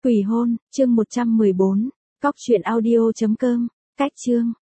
Quỷ hôn, chương 114, cóc truyện audio.com, cách chương.